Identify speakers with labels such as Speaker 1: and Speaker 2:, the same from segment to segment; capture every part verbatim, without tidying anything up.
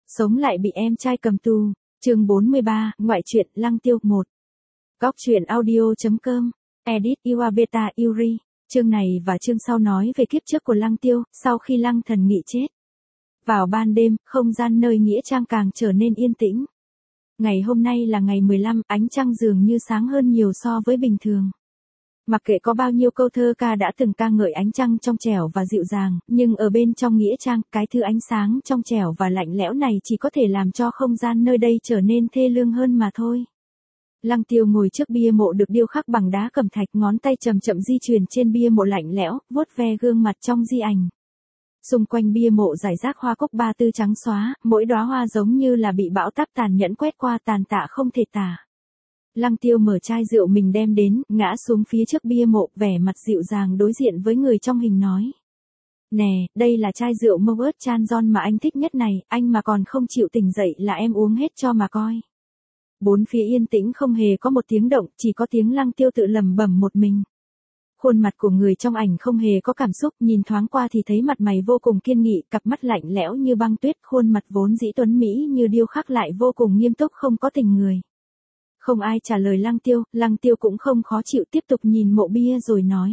Speaker 1: Sống lại bị em trai cầm tù. Chương bốn mươi ba, ngoại truyện Lăng Tiêu một. Góc truyện audio.com. Edit Iwabeta Yuri. Chương này và chương sau nói về kiếp trước của Lăng Tiêu, sau khi Lăng Thần Nghị chết. Vào ban đêm, không gian nơi nghĩa trang càng trở nên yên tĩnh. Ngày hôm nay là ngày mười lăm, ánh trăng dường như sáng hơn nhiều so với bình thường. Mặc kệ có bao nhiêu câu thơ ca đã từng ca ngợi ánh trăng trong trẻo và dịu dàng, nhưng ở bên trong nghĩa trang, cái thứ ánh sáng trong trẻo và lạnh lẽo này chỉ có thể làm cho không gian nơi đây trở nên thê lương hơn mà thôi. Lăng Tiêu ngồi trước bia mộ được điêu khắc bằng đá cẩm thạch, ngón tay chậm chậm di chuyển trên bia mộ lạnh lẽo, vuốt ve gương mặt trong di ảnh. Xung quanh bia mộ rải rác hoa cúc ba tư trắng xóa, mỗi đóa hoa giống như là bị bão táp tàn nhẫn quét qua, tàn tạ không thể tả. Lăng Tiêu mở chai rượu mình đem đến, ngã xuống phía trước bia mộ, vẻ mặt dịu dàng đối diện với người trong hình nói. Nè, đây là chai rượu Moet Chan Gion mà anh thích nhất này, anh mà còn không chịu tỉnh dậy là em uống hết cho mà coi. Bốn phía yên tĩnh không hề có một tiếng động, chỉ có tiếng Lăng Tiêu tự lẩm bẩm một mình. Khuôn mặt của người trong ảnh không hề có cảm xúc, nhìn thoáng qua thì thấy mặt mày vô cùng kiên nghị, cặp mắt lạnh lẽo như băng tuyết, khuôn mặt vốn dĩ tuấn mỹ như điêu khắc lại vô cùng nghiêm túc không có tình người. Không ai trả lời Lăng Tiêu, Lăng Tiêu cũng không khó chịu, tiếp tục nhìn mộ bia rồi nói.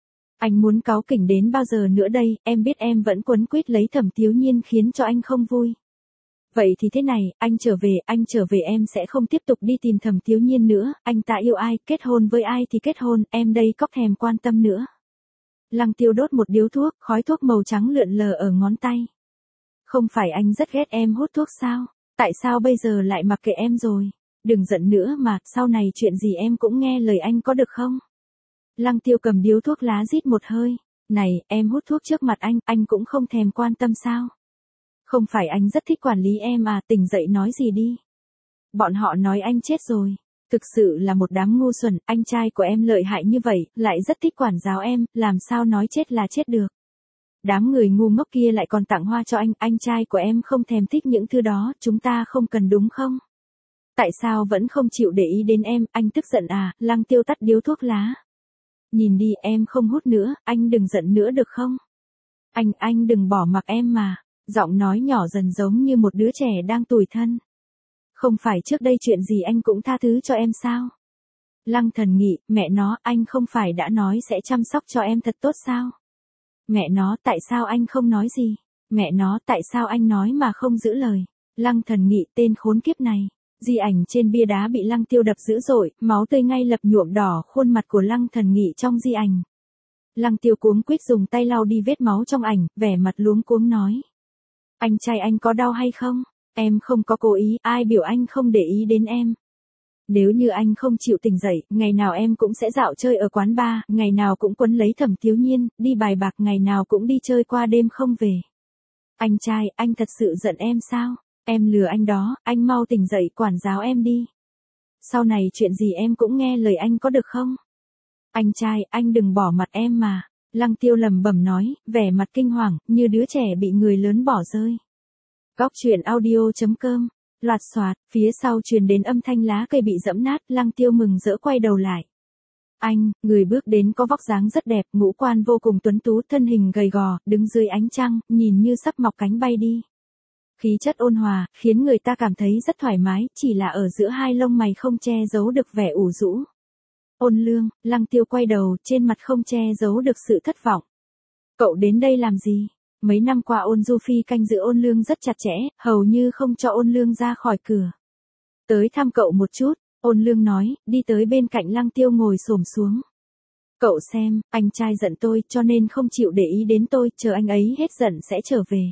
Speaker 1: Anh muốn cáu kỉnh đến bao giờ nữa đây, em biết em vẫn quấn quýt lấy Thẩm Thiếu Nhiên khiến cho anh không vui. Vậy thì thế này, anh trở về, anh trở về em sẽ không tiếp tục đi tìm Thẩm Thiếu Nhiên nữa, anh ta yêu ai, kết hôn với ai thì kết hôn, em đây có thèm quan tâm nữa. Lăng Tiêu đốt một điếu thuốc, khói thuốc màu trắng lượn lờ ở ngón tay. Không phải anh rất ghét em hút thuốc sao, tại sao bây giờ lại mặc kệ em rồi? Đừng giận nữa mà, sau này chuyện gì em cũng nghe lời anh có được không? Lăng Tiêu cầm điếu thuốc lá rít một hơi. Này, em hút thuốc trước mặt anh, anh cũng không thèm quan tâm sao? Không phải anh rất thích quản lý em à, tỉnh dậy nói gì đi. Bọn họ nói anh chết rồi. Thực sự là một đám ngu xuẩn, anh trai của em lợi hại như vậy, lại rất thích quản giáo em, làm sao nói chết là chết được. Đám người ngu ngốc kia lại còn tặng hoa cho anh, anh trai của em không thèm thích những thứ đó, chúng ta không cần đúng không? Tại sao vẫn không chịu để ý đến em, anh tức giận à? Lăng Tiêu tắt điếu thuốc lá. Nhìn đi, em không hút nữa, anh đừng giận nữa được không? Anh, anh đừng bỏ mặc em mà. Giọng nói nhỏ dần giống như một đứa trẻ đang tủi thân. Không phải trước đây chuyện gì anh cũng tha thứ cho em sao? Lăng Thần Nghị, mẹ nó, anh không phải đã nói sẽ chăm sóc cho em thật tốt sao? Mẹ nó, tại sao anh không nói gì? Mẹ nó, tại sao anh nói mà không giữ lời? Lăng Thần Nghị, tên khốn kiếp này. Di ảnh trên bia đá bị Lăng Tiêu đập dữ dội, máu tươi ngay lập nhuộm đỏ khuôn mặt của Lăng Thần Nghị trong di ảnh. Lăng Tiêu cuống quýt dùng tay lau đi vết máu trong ảnh, vẻ mặt luống cuống nói. Anh trai anh có đau hay không? Em không có cố ý, ai biểu anh không để ý đến em. Nếu như anh không chịu tỉnh dậy, ngày nào em cũng sẽ dạo chơi ở quán bar, ngày nào cũng quấn lấy Thẩm Thiếu Nhiên, đi bài bạc, ngày nào cũng đi chơi qua đêm không về. Anh trai, anh thật sự giận em sao? Em lừa anh đó, anh mau tỉnh dậy quản giáo em đi. Sau này chuyện gì em cũng nghe lời anh có được không? Anh trai, anh đừng bỏ mặt em mà. Lăng Tiêu lẩm bẩm nói, vẻ mặt kinh hoàng, như đứa trẻ bị người lớn bỏ rơi. Góc truyện audio.com. Loạt xoạt, phía sau truyền đến âm thanh lá cây bị dẫm nát, Lăng Tiêu mừng rỡ quay đầu lại. Anh, người bước đến có vóc dáng rất đẹp, ngũ quan vô cùng tuấn tú, thân hình gầy gò, đứng dưới ánh trăng, nhìn như sắp mọc cánh bay đi. Khí chất ôn hòa, khiến người ta cảm thấy rất thoải mái, chỉ là ở giữa hai lông mày không che giấu được vẻ ủ rũ. Ôn Lương, Lăng Tiêu quay đầu, trên mặt không che giấu được sự thất vọng. Cậu đến đây làm gì? Mấy năm qua Ôn Du Phi canh giữ Ôn Lương rất chặt chẽ, hầu như không cho Ôn Lương ra khỏi cửa. Tới thăm cậu một chút, Ôn Lương nói, đi tới bên cạnh Lăng Tiêu ngồi xổm xuống. Cậu xem, anh trai giận tôi cho nên không chịu để ý đến tôi, chờ anh ấy hết giận sẽ trở về.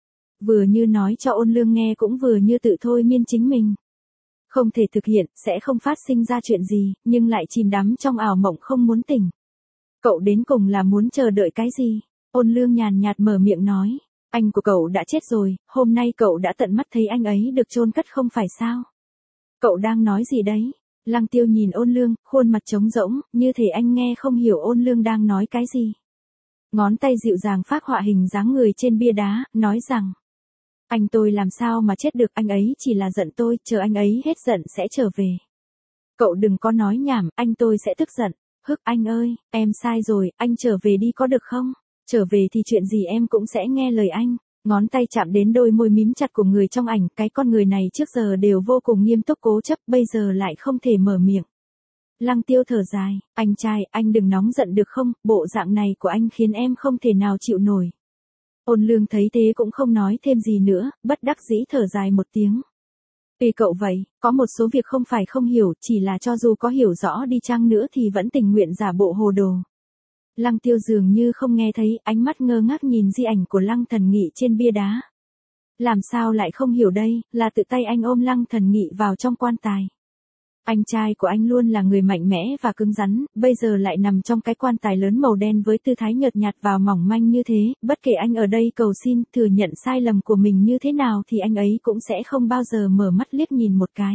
Speaker 1: Vừa như nói cho Ôn Lương nghe cũng vừa như tự thôi miên chính mình. Không thể thực hiện, sẽ không phát sinh ra chuyện gì, nhưng lại chìm đắm trong ảo mộng không muốn tỉnh. Cậu đến cùng là muốn chờ đợi cái gì? Ôn Lương nhàn nhạt mở miệng nói. Anh của cậu đã chết rồi, hôm nay cậu đã tận mắt thấy anh ấy được chôn cất không phải sao? Cậu đang nói gì đấy? Lăng Tiêu nhìn Ôn Lương, khuôn mặt trống rỗng, như thể anh nghe không hiểu Ôn Lương đang nói cái gì. Ngón tay dịu dàng phác họa hình dáng người trên bia đá, nói rằng. Anh tôi làm sao mà chết được, anh ấy chỉ là giận tôi, chờ anh ấy hết giận sẽ trở về. Cậu đừng có nói nhảm, anh tôi sẽ tức giận. Hức anh ơi, em sai rồi, anh trở về đi có được không? Trở về thì chuyện gì em cũng sẽ nghe lời anh. Ngón tay chạm đến đôi môi mím chặt của người trong ảnh, cái con người này trước giờ đều vô cùng nghiêm túc cố chấp, bây giờ lại không thể mở miệng. Lăng Tiêu thở dài, anh trai, anh đừng nóng giận được không, bộ dạng này của anh khiến em không thể nào chịu nổi. Ôn Lương thấy thế cũng không nói thêm gì nữa, bất đắc dĩ thở dài một tiếng. Tùy cậu vậy, có một số việc không phải không hiểu, chỉ là cho dù có hiểu rõ đi chăng nữa thì vẫn tình nguyện giả bộ hồ đồ. Lăng Tiêu dường như không nghe thấy, ánh mắt ngơ ngác nhìn di ảnh của Lăng Thần Nghị trên bia đá. Làm sao lại không hiểu đây, là tự tay anh ôm Lăng Thần Nghị vào trong quan tài. Anh trai của anh luôn là người mạnh mẽ và cứng rắn, bây giờ lại nằm trong cái quan tài lớn màu đen với tư thái nhợt nhạt và mỏng manh như thế, bất kể anh ở đây cầu xin, thừa nhận sai lầm của mình như thế nào thì anh ấy cũng sẽ không bao giờ mở mắt liếc nhìn một cái.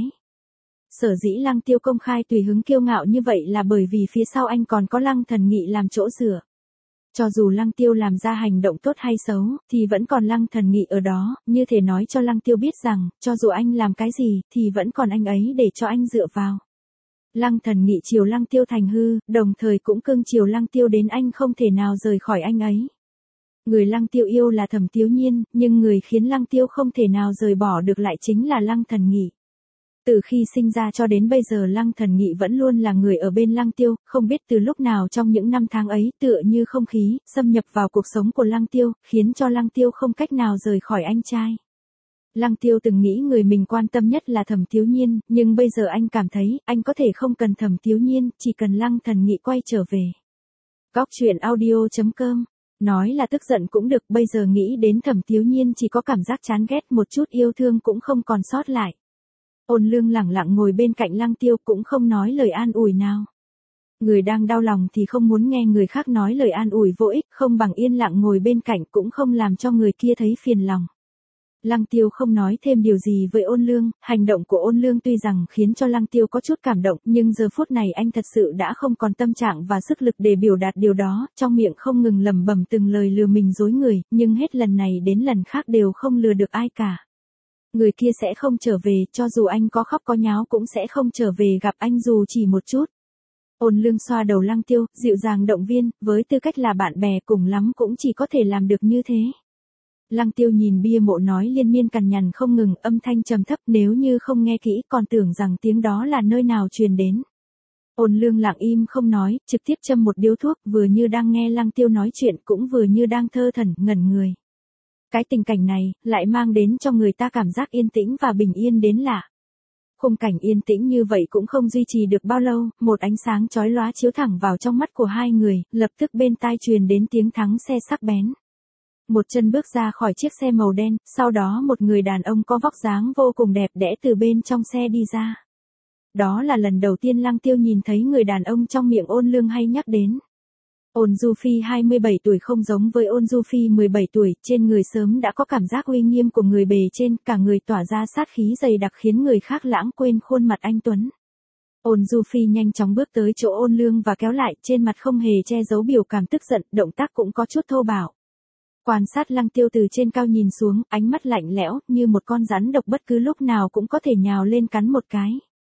Speaker 1: Sở dĩ Lăng Tiêu công khai tùy hứng kiêu ngạo như vậy là bởi vì phía sau anh còn có Lăng Thần Nghị làm chỗ dựa. Cho dù Lăng Tiêu làm ra hành động tốt hay xấu, thì vẫn còn Lăng Thần Nghị ở đó, như thể nói cho Lăng Tiêu biết rằng, cho dù anh làm cái gì, thì vẫn còn anh ấy để cho anh dựa vào. Lăng Thần Nghị chiều Lăng Tiêu thành hư, đồng thời cũng cưng chiều Lăng Tiêu đến anh không thể nào rời khỏi anh ấy. Người Lăng Tiêu yêu là Thẩm Tiếu Nhiên, nhưng người khiến Lăng Tiêu không thể nào rời bỏ được lại chính là Lăng Thần Nghị. Từ khi sinh ra cho đến bây giờ Lăng Thần Nghị vẫn luôn là người ở bên Lăng Tiêu, không biết từ lúc nào trong những năm tháng ấy tựa như không khí, xâm nhập vào cuộc sống của Lăng Tiêu, khiến cho Lăng Tiêu không cách nào rời khỏi anh trai. Lăng Tiêu từng nghĩ người mình quan tâm nhất là Thẩm Tiếu Nhiên, nhưng bây giờ anh cảm thấy, anh có thể không cần Thẩm Tiếu Nhiên, chỉ cần Lăng Thần Nghị quay trở về. Góc truyện audio chấm com. Nói là tức giận cũng được, bây giờ nghĩ đến Thẩm Tiếu Nhiên chỉ có cảm giác chán ghét, một chút yêu thương cũng không còn sót lại. Ôn Lương lẳng lặng ngồi bên cạnh Lăng Tiêu cũng không nói lời an ủi nào. Người đang đau lòng thì không muốn nghe người khác nói lời an ủi vô ích, không bằng yên lặng ngồi bên cạnh cũng không làm cho người kia thấy phiền lòng. Lăng Tiêu không nói thêm điều gì với Ôn Lương, hành động của Ôn Lương tuy rằng khiến cho Lăng Tiêu có chút cảm động, nhưng giờ phút này anh thật sự đã không còn tâm trạng và sức lực để biểu đạt điều đó, trong miệng không ngừng lẩm bẩm từng lời lừa mình dối người, nhưng hết lần này đến lần khác đều không lừa được ai cả. Người kia sẽ không trở về, cho dù anh có khóc có nháo cũng sẽ không trở về gặp anh dù chỉ một chút. Ôn Lương xoa đầu Lăng Tiêu, dịu dàng động viên, với tư cách là bạn bè cùng lắm cũng chỉ có thể làm được như thế. Lăng Tiêu nhìn bia mộ nói liên miên cằn nhằn không ngừng, âm thanh trầm thấp, nếu như không nghe kỹ còn tưởng rằng tiếng đó là nơi nào truyền đến. Ôn Lương lặng im không nói, trực tiếp châm một điếu thuốc, vừa như đang nghe Lăng Tiêu nói chuyện cũng vừa như đang thơ thẩn, ngẩn người. Cái tình cảnh này, lại mang đến cho người ta cảm giác yên tĩnh và bình yên đến lạ. Khung cảnh yên tĩnh như vậy cũng không duy trì được bao lâu, một ánh sáng chói lóa chiếu thẳng vào trong mắt của hai người, lập tức bên tai truyền đến tiếng thắng xe sắc bén. Một chân bước ra khỏi chiếc xe màu đen, sau đó một người đàn ông có vóc dáng vô cùng đẹp đẽ từ bên trong xe đi ra. Đó là lần đầu tiên Lăng Tiêu nhìn thấy người đàn ông trong miệng Ôn Lương hay nhắc đến. Ôn Du Phi hai mươi bảy tuổi không giống với Ôn Du Phi mười bảy tuổi, trên người sớm đã có cảm giác uy nghiêm của người bề trên, cả người tỏa ra sát khí dày đặc khiến người khác lãng quên khuôn mặt anh tuấn. Ôn Du Phi nhanh chóng bước tới chỗ Ôn Lương và kéo lại, trên mặt không hề che giấu biểu cảm tức giận, động tác cũng có chút thô bạo. Quan sát Lăng Tiêu từ trên cao nhìn xuống, ánh mắt lạnh lẽo, như một con rắn độc bất cứ lúc nào cũng có thể nhào lên cắn một cái.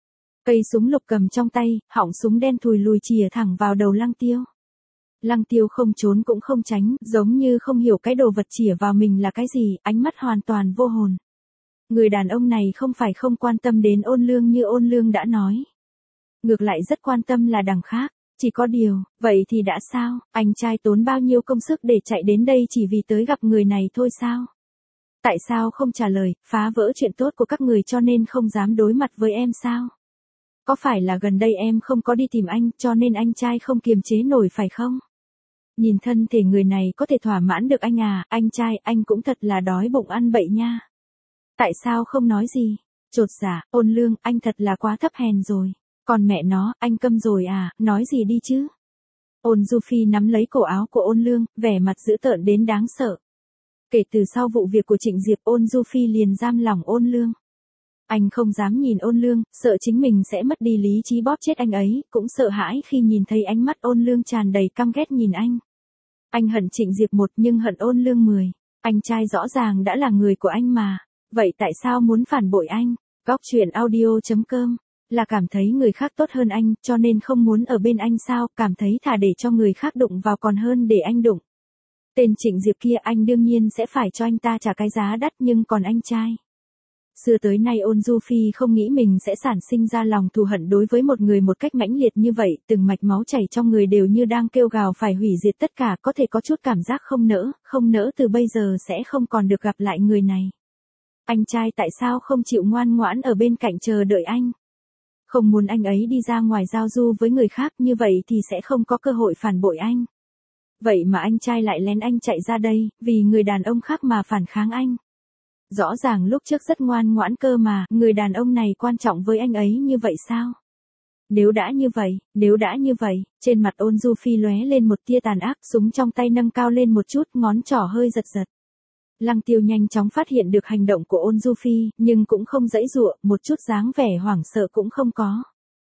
Speaker 1: Cây súng lục cầm trong tay, họng súng đen thùi lùi chìa thẳng vào đầu Lăng Tiêu. Lăng Tiêu không trốn cũng không tránh, giống như không hiểu cái đồ vật chìa vào mình là cái gì, ánh mắt hoàn toàn vô hồn. Người đàn ông này không phải không quan tâm đến Ôn Lương như Ôn Lương đã nói. Ngược lại rất quan tâm là đằng khác. Chỉ có điều, vậy thì đã sao, anh trai tốn bao nhiêu công sức để chạy đến đây chỉ vì tới gặp người này thôi sao? Tại sao không trả lời, phá vỡ chuyện tốt của các người cho nên không dám đối mặt với em sao? Có phải là gần đây em không có đi tìm anh cho nên anh trai không kiềm chế nổi phải không? Nhìn thân thể người này có thể thỏa mãn được anh à, anh trai, anh cũng thật là đói bụng ăn bậy nha. Tại sao không nói gì? Chột dạ, Ôn Lương, anh thật là quá thấp hèn rồi. Còn mẹ nó, anh câm rồi à, nói gì đi chứ? Ôn Du Phi nắm lấy cổ áo của Ôn Lương, vẻ mặt dữ tợn đến đáng sợ. Kể từ sau vụ việc của Trịnh Diệp, Ôn Du Phi liền giam lỏng Ôn Lương. Anh không dám nhìn Ôn Lương, sợ chính mình sẽ mất đi lý trí bóp chết anh ấy, cũng sợ hãi khi nhìn thấy ánh mắt Ôn Lương tràn đầy căm ghét nhìn anh. Anh hận Trịnh Diệp một nhưng hận Ôn Lương mười. Anh trai rõ ràng đã là người của anh mà. Vậy tại sao muốn phản bội anh? Góc truyện audio chấm com. Là cảm thấy người khác tốt hơn anh, cho nên không muốn ở bên anh sao, cảm thấy thà để cho người khác đụng vào còn hơn để anh đụng. Tên Trịnh Diệp kia anh đương nhiên sẽ phải cho anh ta trả cái giá đắt, nhưng còn anh trai. Xưa tới nay Ôn Du Phi không nghĩ mình sẽ sản sinh ra lòng thù hận đối với một người một cách mãnh liệt như vậy, từng mạch máu chảy trong người đều như đang kêu gào phải hủy diệt tất cả, có thể có chút cảm giác không nỡ, không nỡ từ bây giờ sẽ không còn được gặp lại người này. Anh trai tại sao không chịu ngoan ngoãn ở bên cạnh chờ đợi anh? Không muốn anh ấy đi ra ngoài giao du với người khác, như vậy thì sẽ không có cơ hội phản bội anh. Vậy mà anh trai lại lén anh chạy ra đây, vì người đàn ông khác mà phản kháng anh. Rõ ràng lúc trước rất ngoan ngoãn cơ mà, người đàn ông này quan trọng với anh ấy như vậy sao? Nếu đã như vậy, nếu đã như vậy, trên mặt Ôn Du Phi lóe lên một tia tàn ác, súng trong tay nâng cao lên một chút, ngón trỏ hơi giật giật. Lăng Tiêu nhanh chóng phát hiện được hành động của Ôn Du Phi, nhưng cũng không giãy giụa, một chút dáng vẻ hoảng sợ cũng không có.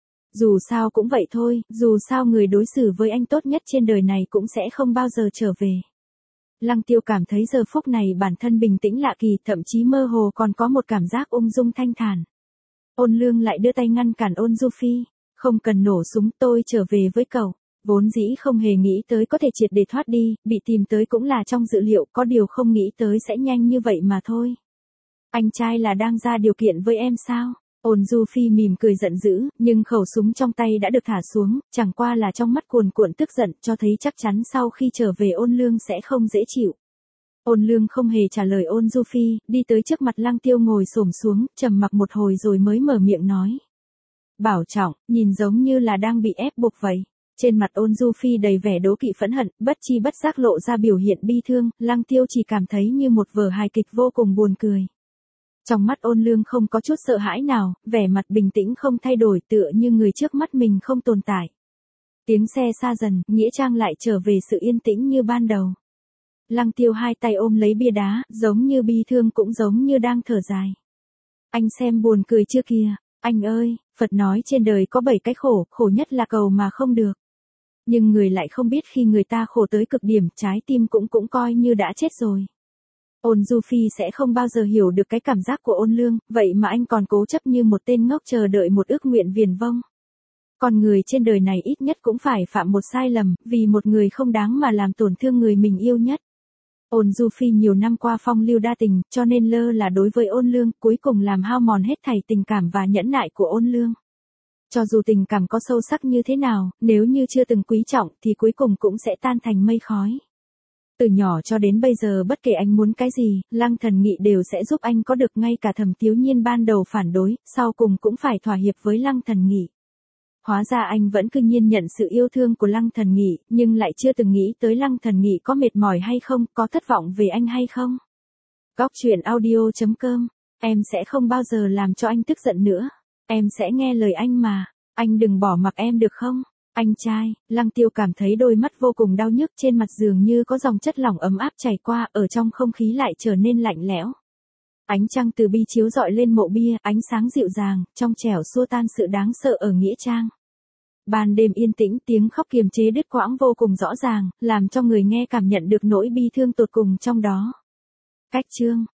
Speaker 1: Dù sao cũng vậy thôi, dù sao người đối xử với anh tốt nhất trên đời này cũng sẽ không bao giờ trở về. Lăng Tiêu cảm thấy giờ phút này bản thân bình tĩnh lạ kỳ, thậm chí mơ hồ còn có một cảm giác ung dung thanh thản. Ôn Lương lại đưa tay ngăn cản Ôn Du Phi, không cần nổ súng, tôi trở về với cậu. Vốn dĩ không hề nghĩ tới có thể triệt để thoát đi, bị tìm tới cũng là trong dự liệu, có điều không nghĩ tới sẽ nhanh như vậy mà thôi. Anh trai là đang ra điều kiện với em sao? Ôn Du Phi mỉm cười giận dữ, nhưng khẩu súng trong tay đã được thả xuống, chẳng qua là trong mắt cuồn cuộn tức giận, cho thấy chắc chắn sau khi trở về Ôn Lương sẽ không dễ chịu. Ôn Lương không hề trả lời Ôn Du Phi, đi tới trước mặt Lăng Tiêu ngồi xổm xuống, trầm mặc một hồi rồi mới mở miệng nói. Bảo trọng, nhìn giống như là đang bị ép buộc vậy. Trên mặt Ôn Du Phi đầy vẻ đố kỵ phẫn hận, bất chi bất giác lộ ra biểu hiện bi thương, Lăng Tiêu chỉ cảm thấy như một vở hài kịch vô cùng buồn cười. Trong mắt Ôn Lương không có chút sợ hãi nào, vẻ mặt bình tĩnh không thay đổi, tựa như người trước mắt mình không tồn tại. Tiếng xe xa dần, nghĩa trang lại trở về sự yên tĩnh như ban đầu. Lăng Tiêu hai tay ôm lấy bia đá, giống như bi thương cũng giống như đang thở dài. Anh xem buồn cười chưa kìa, anh ơi, Phật nói trên đời có bảy cái khổ, khổ nhất là cầu mà không được. Nhưng người lại không biết khi người ta khổ tới cực điểm, trái tim cũng cũng coi như đã chết rồi. Ôn Du Phi sẽ không bao giờ hiểu được cái cảm giác của Ôn Lương, vậy mà anh còn cố chấp như một tên ngốc chờ đợi một ước nguyện viển vông. Con người trên đời này ít nhất cũng phải phạm một sai lầm, vì một người không đáng mà làm tổn thương người mình yêu nhất. Ôn Du Phi nhiều năm qua phong lưu đa tình, cho nên lơ là đối với Ôn Lương, cuối cùng làm hao mòn hết thảy tình cảm và nhẫn nại của Ôn Lương. Cho dù tình cảm có sâu sắc như thế nào, nếu như chưa từng quý trọng thì cuối cùng cũng sẽ tan thành mây khói. Từ nhỏ cho đến bây giờ bất kể anh muốn cái gì, Lăng Thần Nghị đều sẽ giúp anh có được, ngay cả Thẩm Tiếu Nhiên ban đầu phản đối, sau cùng cũng phải thỏa hiệp với Lăng Thần Nghị. Hóa ra anh vẫn cứ nhiên nhận sự yêu thương của Lăng Thần Nghị, nhưng lại chưa từng nghĩ tới Lăng Thần Nghị có mệt mỏi hay không, có thất vọng về anh hay không. Góc truyện audio chấm com, em sẽ không bao giờ làm cho anh tức giận nữa. Em sẽ nghe lời anh mà, anh đừng bỏ mặc em được không? Anh trai, Lăng Tiêu cảm thấy đôi mắt vô cùng đau nhức, trên mặt dường như có dòng chất lỏng ấm áp chảy qua, ở trong không khí lại trở nên lạnh lẽo. Ánh trăng từ bi chiếu rọi lên mộ bia, ánh sáng dịu dàng, trong trẻo xua tan sự đáng sợ ở nghĩa trang. Ban đêm yên tĩnh, tiếng khóc kiềm chế đứt quãng vô cùng rõ ràng, làm cho người nghe cảm nhận được nỗi bi thương tột cùng trong đó. Cách chương